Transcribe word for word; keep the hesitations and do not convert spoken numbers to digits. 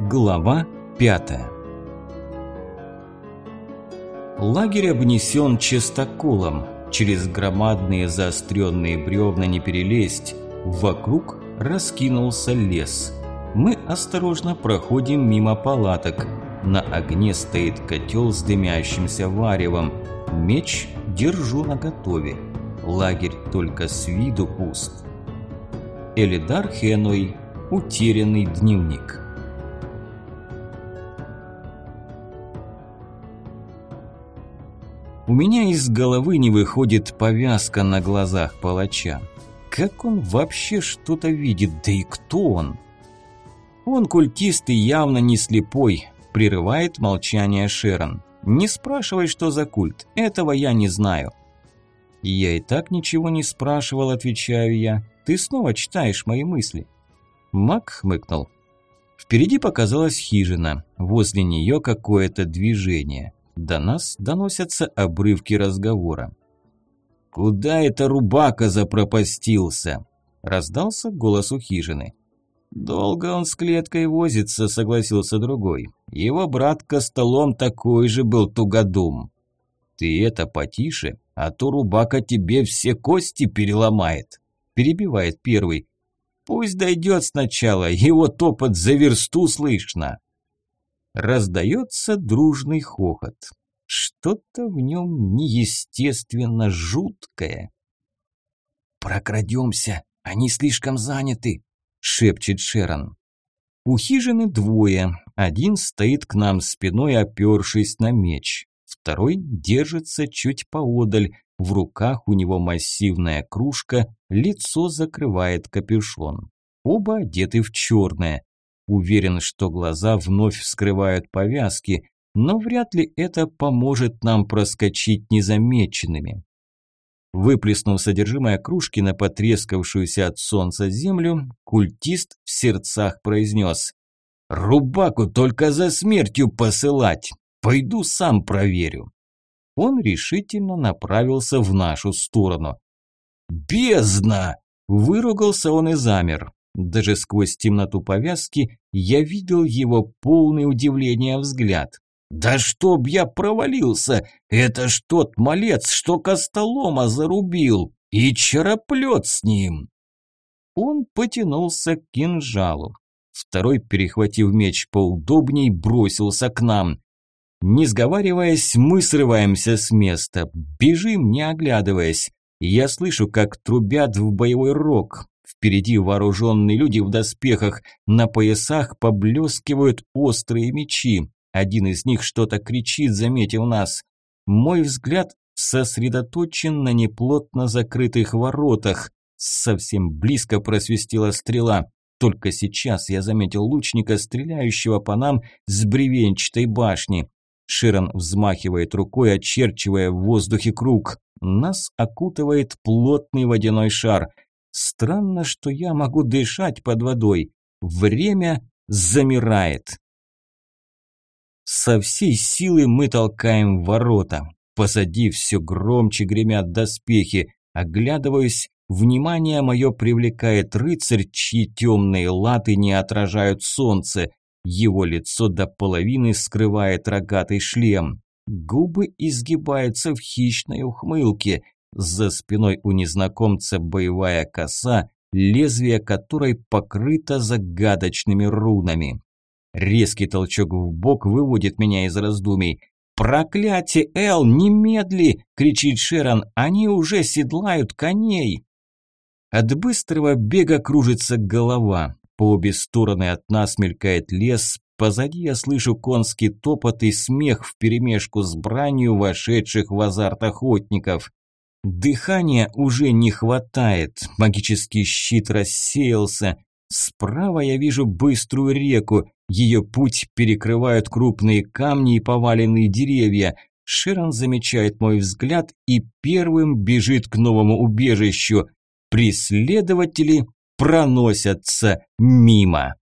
Глава пятая. Лагерь обнесен частоколом, через громадные заостренные бревна не перелезть, вокруг раскинулся лес. Мы осторожно проходим мимо палаток, на огне стоит котел с дымящимся варевом, меч держу наготове, лагерь только с виду пуст. Элидар Хеной. Утерянный дневник. У меня из головы не выходит повязка на глазах палача. Как он вообще что-то видит, да и кто он? Он культист и явно не слепой, прерывает молчание Шерон. Не спрашивай, что за культ, этого я не знаю. Я и так ничего не спрашивал, отвечаю я. Ты снова читаешь мои мысли. Маг хмыкнул. Впереди показалась хижина, возле нее какое-то движение. До нас доносятся обрывки разговора. «Куда это Рубака запропастился?» – раздался голос у хижины. «Долго он с клеткой возится», – согласился другой. «Его брат Костолом такой же был тугодум». «Ты это потише, а то Рубака тебе все кости переломает», – перебивает первый. «Пусть дойдет сначала, его топот за версту слышно». Раздается дружный хохот. Что-то в нем неестественно жуткое. «Прокрадемся, они слишком заняты», – шепчет Шерон. У хижины двое. Один стоит к нам спиной, опершись на меч. Второй держится чуть поодаль. В руках у него массивная кружка, лицо закрывает капюшон. Оба одеты в черное. Уверен, что глаза вновь скрывают повязки, но вряд ли это поможет нам проскочить незамеченными. Выплеснув содержимое кружки на потрескавшуюся от солнца землю, культист в сердцах произнес: «Рубаку только за смертью посылать! Пойду сам проверю!» Он решительно направился в нашу сторону. «Бездна!» – выругался он и замер. Даже сквозь темноту повязки я видел его полный удивления взгляд. «Да чтоб я провалился! Это ж тот малец, что Костолома зарубил! И чероплет с ним!» Он потянулся к кинжалу. Второй, перехватив меч поудобней, бросился к нам. Не сговариваясь, мы срываемся с места, бежим, не оглядываясь. Я слышу, как трубят в боевой рог. Впереди вооруженные люди в доспехах, на поясах поблескивают острые мечи. Один из них что-то кричит, заметив нас. Мой взгляд сосредоточен на неплотно закрытых воротах. Совсем близко просвистела стрела. Только сейчас я заметил лучника, стреляющего по нам с бревенчатой башни. Шерон взмахивает рукой, очерчивая в воздухе круг. Нас окутывает плотный водяной шар. Странно, что я могу дышать под водой. Время замирает. Со всей силы мы толкаем ворота. Позади все громче гремят доспехи. Оглядываюсь. Внимание мое привлекает рыцарь, чьи темные латы не отражают солнце. Его лицо до половины скрывает рогатый шлем. Губы изгибаются в хищной ухмылке. За спиной у незнакомца боевая коса, лезвие которой покрыто загадочными рунами. Резкий толчок в бок выводит меня из раздумий. «Проклятие, Эл, немедли!» – кричит Шерон. «Они уже седлают коней!» От быстрого бега кружится голова. По обе стороны от нас мелькает лес. Позади я слышу конский топот и смех вперемешку с бранью вошедших в азарт охотников. Дыхания уже не хватает. Магический щит рассеялся. Справа я вижу быструю реку. Ее путь перекрывают крупные камни и поваленные деревья. Шерон замечает мой взгляд и первым бежит к новому убежищу. Преследователи проносятся мимо.